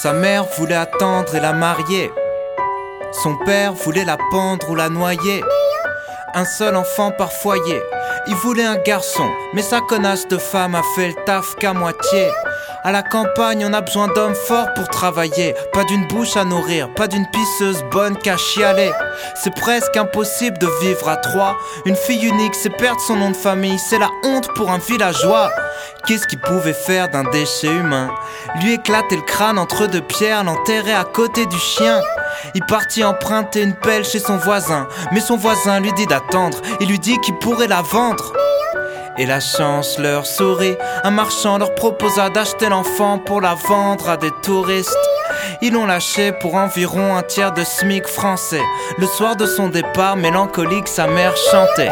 Sa mère voulait attendre et la marier. Son père voulait la pendre ou la noyer. Un seul enfant par foyer. Il voulait un garçon, mais sa connasse de femme a fait le taf qu'à moitié. À la campagne, on a besoin d'hommes forts pour travailler. Pas d'une bouche à nourrir, pas d'une pisseuse bonne qu'à chialer. C'est presque impossible de vivre à trois. Une fille unique, c'est perdre son nom de famille. C'est la honte pour un villageois. Qu'est-ce qu'il pouvait faire d'un déchet humain? Lui éclater le crâne entre deux pierres, l'enterrer à côté du chien. Il partit emprunter une pelle chez son voisin, mais son voisin lui dit d'attendre. Il lui dit qu'il pourrait la vendre. Et la chance leur sourit. Un marchand leur proposa d'acheter l'enfant pour la vendre à des touristes. Ils l'ont lâché pour environ un tiers de SMIC français. Le soir de son départ, mélancolique, sa mère chantait.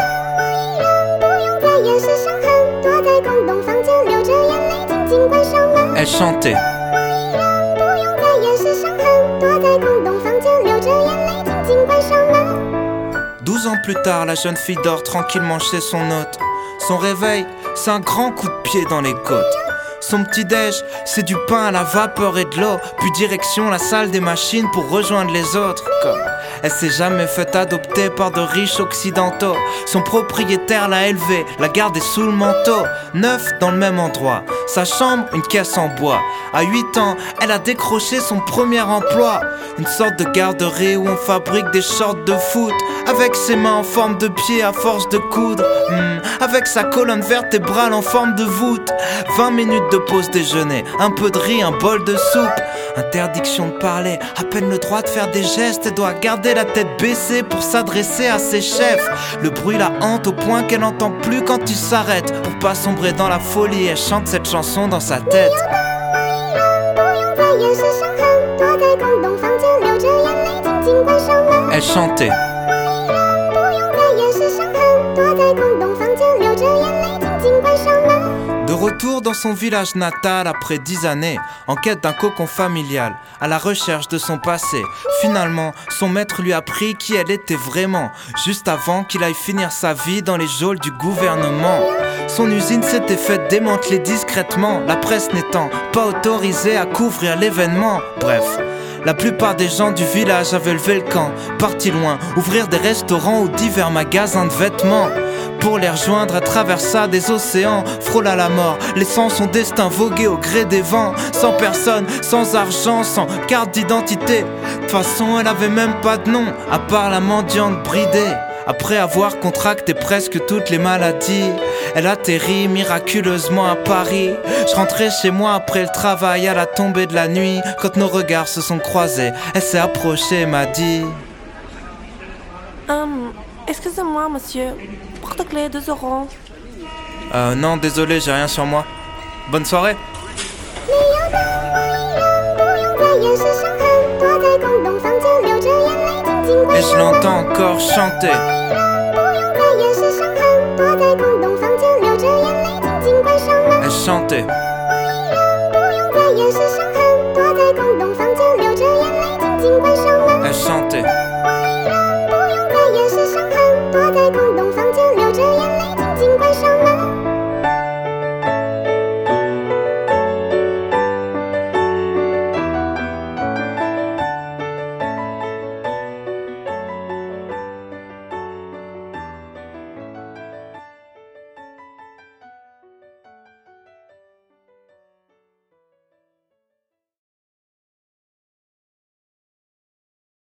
Elle chantait. 12 ans plus tard, la jeune fille dort tranquillement chez son hôte. Son réveil, c'est un grand coup de pied dans les côtes. Son petit-déj, c'est du pain à la vapeur et de l'eau. Puis direction la salle des machines pour rejoindre les autres. Elle s'est jamais fait adopter par de riches occidentaux. Son propriétaire l'a élevée, la gardée sous le manteau. 9 dans le même endroit, sa chambre, une caisse en bois. À 8 ans, elle a décroché son premier emploi. Une sorte de garderie où on fabrique des shorts de foot. Avec ses mains en forme de pied à force de coudre. Avec sa colonne vertébrale en forme de voûte. 20 minutes de pause déjeuner, un peu de riz, un bol de soupe. Interdiction de parler, à peine le droit de faire des gestes. Elle doit garder la tête baissée pour s'adresser à ses chefs. Le bruit la hante au point qu'elle n'entend plus quand il s'arrête. Pour pas sombrer dans la folie, elle chante cette chanson dans sa tête. Elle chantait. De retour dans son village natal après 10 années, en quête d'un cocon familial, à la recherche de son passé. Finalement, son maître lui a appris qui elle était vraiment, juste avant qu'il aille finir sa vie dans les geôles du gouvernement. Son usine s'était faite démanteler discrètement, la presse n'étant pas autorisée à couvrir l'événement. Bref, la plupart des gens du village avaient levé le camp, partis loin, ouvrir des restaurants ou divers magasins de vêtements. Pour les rejoindre, elle traversa des océans, frôla la mort, laissant son destin voguer au gré des vents. Sans personne, sans argent, sans carte d'identité. De toute façon, elle avait même pas de nom, à part la mendiante bridée. Après avoir contracté presque toutes les maladies, elle atterrit miraculeusement à Paris. Je rentrais chez moi après le travail à la tombée de la nuit. Quand nos regards se sont croisés, elle s'est approchée et m'a dit: Excusez-moi, monsieur. Porte-clés, 2 euros. Non, désolé, j'ai rien sur moi. Bonne soirée. Et je l'entends encore chanter. Elle chantait.